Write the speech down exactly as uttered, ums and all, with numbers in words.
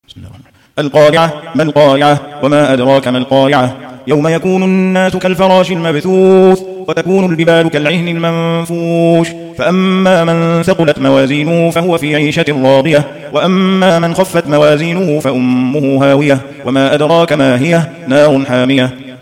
بسم الله الرحمن الرحيم. القارعة. ما القارعة؟ وما أدراك ما القارعة؟ يوم يكون الناس كالفراش المبثوث وتكون الجبال كالعهن المنفوش فأما من ثقلت موازينه فهو في عيشة راضية وأما من خفت موازينه فأمه هاوية وما أدراك ما هي؟ نار حامية.